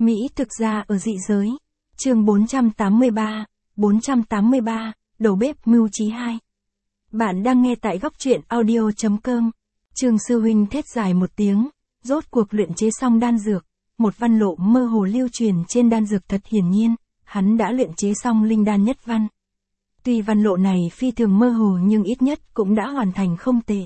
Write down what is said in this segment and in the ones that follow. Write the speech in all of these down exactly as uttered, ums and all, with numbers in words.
Mỹ thực ra ở dị giới. Chương bốn trăm tám mươi ba, bốn trăm tám mươi ba, đầu bếp mưu trí hai. Bạn đang nghe tại góc truyện audio chấm com. Trương sư huynh thét dài một tiếng, rốt cuộc luyện chế xong đan dược, một văn lộ mơ hồ lưu truyền trên đan dược thật hiển nhiên, hắn đã luyện chế xong linh đan nhất văn. Tuy văn lộ này phi thường mơ hồ nhưng ít nhất cũng đã hoàn thành không tệ.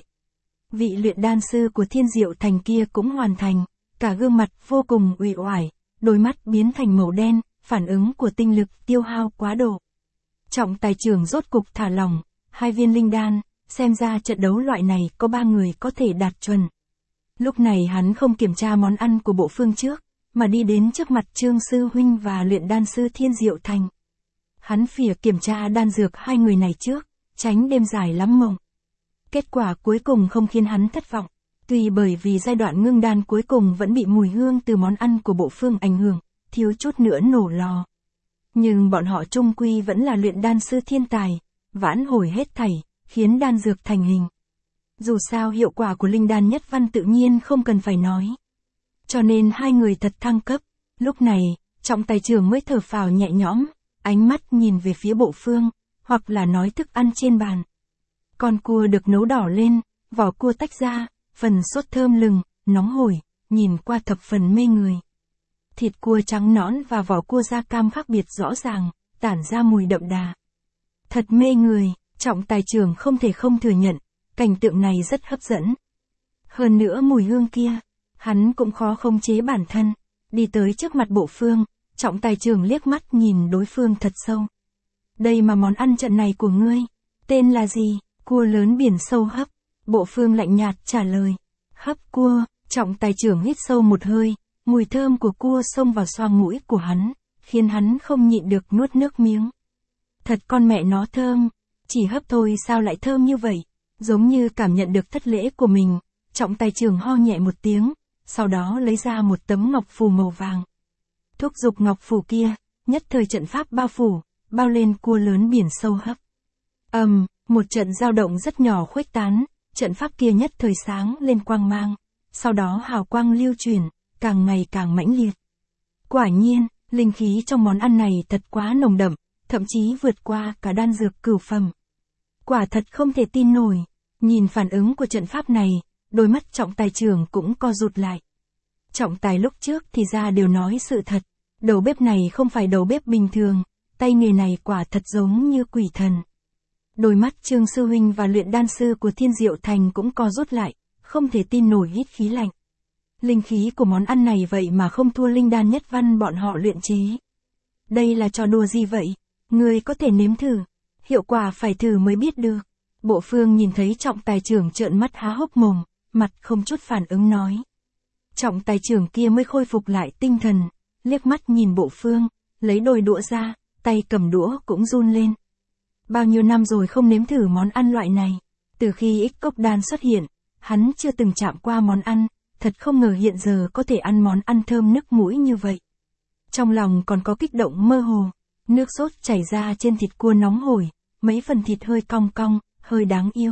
Vị luyện đan sư của Thiên Diệu Thành kia cũng hoàn thành, cả gương mặt vô cùng uể oải, đôi mắt biến thành màu đen, phản ứng của tinh lực tiêu hao quá độ. Trọng tài trưởng rốt cục thả lỏng, hai viên linh đan, xem ra trận đấu loại này có ba người có thể đạt chuẩn. Lúc này hắn không kiểm tra món ăn của bộ phương trước, mà đi đến trước mặt Trương sư huynh và luyện đan sư Thiên Diệu Thành. Hắn phìa kiểm tra đan dược hai người này trước, tránh đêm dài lắm mộng. Kết quả cuối cùng không khiến hắn thất vọng, tuy bởi vì giai đoạn ngưng đan cuối cùng vẫn bị mùi hương từ món ăn của bộ phương ảnh hưởng, thiếu chút nữa nổ lò. Nhưng bọn họ chung quy vẫn là luyện đan sư thiên tài, vãn hồi hết thảy, khiến đan dược thành hình. Dù sao hiệu quả của linh đan nhất văn tự nhiên không cần phải nói. Cho nên hai người thật thăng cấp, lúc này, trọng tài trưởng mới thở phào nhẹ nhõm, ánh mắt nhìn về phía bộ phương, hoặc là nói thức ăn trên bàn. Con cua được nấu đỏ lên, vỏ cua tách ra, phần sốt thơm lừng, nóng hổi, nhìn qua thập phần mê người. Thịt cua trắng nõn và vỏ cua da cam khác biệt rõ ràng, tản ra mùi đậm đà. Thật mê người, trọng tài trưởng không thể không thừa nhận, cảnh tượng này rất hấp dẫn. Hơn nữa mùi hương kia, hắn cũng khó khống chế bản thân, đi tới trước mặt bộ phương, trọng tài trưởng liếc mắt nhìn đối phương thật sâu. Đây mà món ăn trận này của ngươi, tên là gì? Cua lớn biển sâu hấp. Bộ phương lạnh nhạt trả lời. Hấp cua, trọng tài trưởng hít sâu một hơi, mùi thơm của cua xông vào xoang mũi của hắn, khiến hắn không nhịn được nuốt nước miếng. Thật con mẹ nó thơm, chỉ hấp thôi sao lại thơm như vậy, giống như cảm nhận được thất lễ của mình, trọng tài trưởng ho nhẹ một tiếng, sau đó lấy ra một tấm ngọc phù màu vàng. Thúc giục ngọc phù kia, nhất thời trận pháp bao phủ, bao lên cua lớn biển sâu hấp. Ầm, um, một trận dao động rất nhỏ khuếch tán, trận pháp kia nhất thời sáng lên quang mang, sau đó hào quang lưu truyền, càng ngày càng mãnh liệt. Quả nhiên, linh khí trong món ăn này thật quá nồng đậm, thậm chí vượt qua cả đan dược cửu phẩm. Quả thật không thể tin nổi, nhìn phản ứng của trận pháp này, đôi mắt trọng tài trưởng cũng co rụt lại. Trọng tài lúc trước thì ra đều nói sự thật, đầu bếp này không phải đầu bếp bình thường, tay nghề này quả thật giống như quỷ thần. Đôi mắt Trương sư huynh và luyện đan sư của Thiên Diệu Thành cũng co rút lại, không thể tin nổi hít khí lạnh. Linh khí của món ăn này vậy mà không thua linh đan nhất văn bọn họ luyện chế. Đây là trò đùa gì vậy? Ngươi có thể nếm thử, hiệu quả phải thử mới biết được. Bộ phương nhìn thấy trọng tài trưởng trợn mắt há hốc mồm, mặt không chút phản ứng nói. Trọng tài trưởng kia mới khôi phục lại tinh thần, liếc mắt nhìn bộ phương, lấy đôi đũa ra, tay cầm đũa cũng run lên. Bao nhiêu năm rồi không nếm thử món ăn loại này, từ khi ích cốc đan xuất hiện, hắn chưa từng chạm qua món ăn, thật không ngờ hiện giờ có thể ăn món ăn thơm nức mũi như vậy. Trong lòng còn có kích động mơ hồ, nước sốt chảy ra trên thịt cua nóng hổi, mấy phần thịt hơi cong cong, hơi đáng yêu.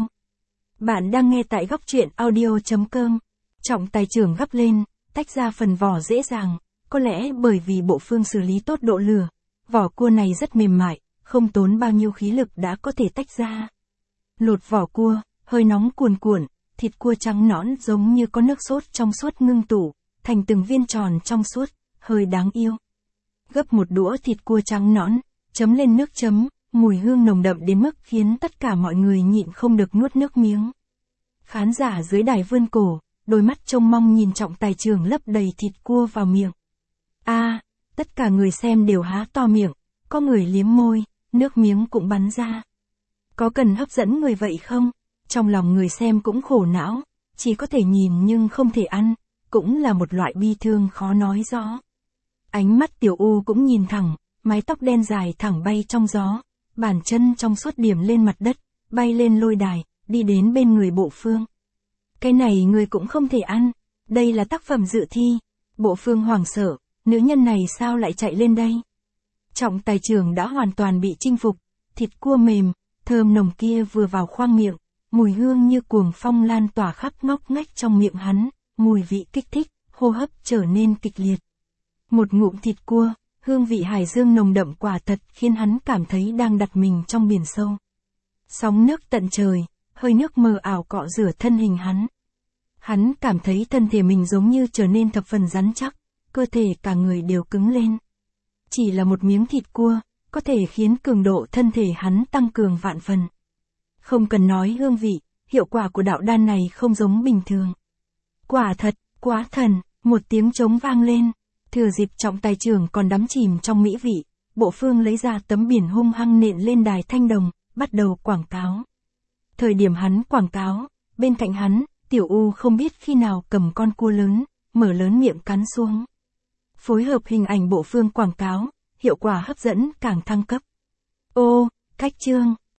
Bạn đang nghe tại góc truyện audio chấm com. Trọng tài trưởng gắp lên, tách ra phần vỏ dễ dàng, có lẽ bởi vì bộ phương xử lý tốt độ lửa, vỏ cua này rất mềm mại, không tốn bao nhiêu khí lực đã có thể tách ra. Lột vỏ cua, hơi nóng cuồn cuộn, thịt cua trắng nõn giống như có nước sốt trong suốt ngưng tụ, thành từng viên tròn trong suốt, hơi đáng yêu. Gấp một đũa thịt cua trắng nõn, chấm lên nước chấm, mùi hương nồng đậm đến mức khiến tất cả mọi người nhịn không được nuốt nước miếng. Khán giả dưới đài vươn cổ, đôi mắt trông mong nhìn trọng tài trưởng lấp đầy thịt cua vào miệng. A, à, tất cả người xem đều há to miệng, có người liếm môi, nước miếng cũng bắn ra. Có cần hấp dẫn người vậy không? Trong lòng người xem cũng khổ não, chỉ có thể nhìn nhưng không thể ăn, cũng là một loại bi thương khó nói rõ. Ánh mắt Tiểu U cũng nhìn thẳng, mái tóc đen dài thẳng bay trong gió, bàn chân trong suốt điểm lên mặt đất, bay lên lôi đài, đi đến bên người bộ phương. Cái này người cũng không thể ăn, đây là tác phẩm dự thi. Bộ phương hoảng sợ, nữ nhân này sao lại chạy lên đây? Trọng tài trưởng đã hoàn toàn bị chinh phục, thịt cua mềm, thơm nồng kia vừa vào khoang miệng, mùi hương như cuồng phong lan tỏa khắp ngóc ngách trong miệng hắn, mùi vị kích thích, hô hấp trở nên kịch liệt. Một ngụm thịt cua, hương vị hải dương nồng đậm quả thật khiến hắn cảm thấy đang đặt mình trong biển sâu. Sóng nước tận trời, hơi nước mờ ảo cọ rửa thân hình hắn. Hắn cảm thấy thân thể mình giống như trở nên thập phần rắn chắc, cơ thể cả người đều cứng lên. Chỉ là một miếng thịt cua, có thể khiến cường độ thân thể hắn tăng cường vạn phần. Không cần nói hương vị, hiệu quả của đạo đan này không giống bình thường. Quả thật, quá thần, một tiếng trống vang lên. Thừa dịp trọng tài trưởng còn đắm chìm trong mỹ vị, Bộ Phương lấy ra tấm biển hung hăng nện lên đài thanh đồng, bắt đầu quảng cáo. Thời điểm hắn quảng cáo, bên cạnh hắn, Tiểu U không biết khi nào cầm con cua lớn, mở lớn miệng cắn xuống. Phối hợp hình ảnh Bộ Phương quảng cáo, hiệu quả hấp dẫn càng thăng cấp. Ô, cách chương.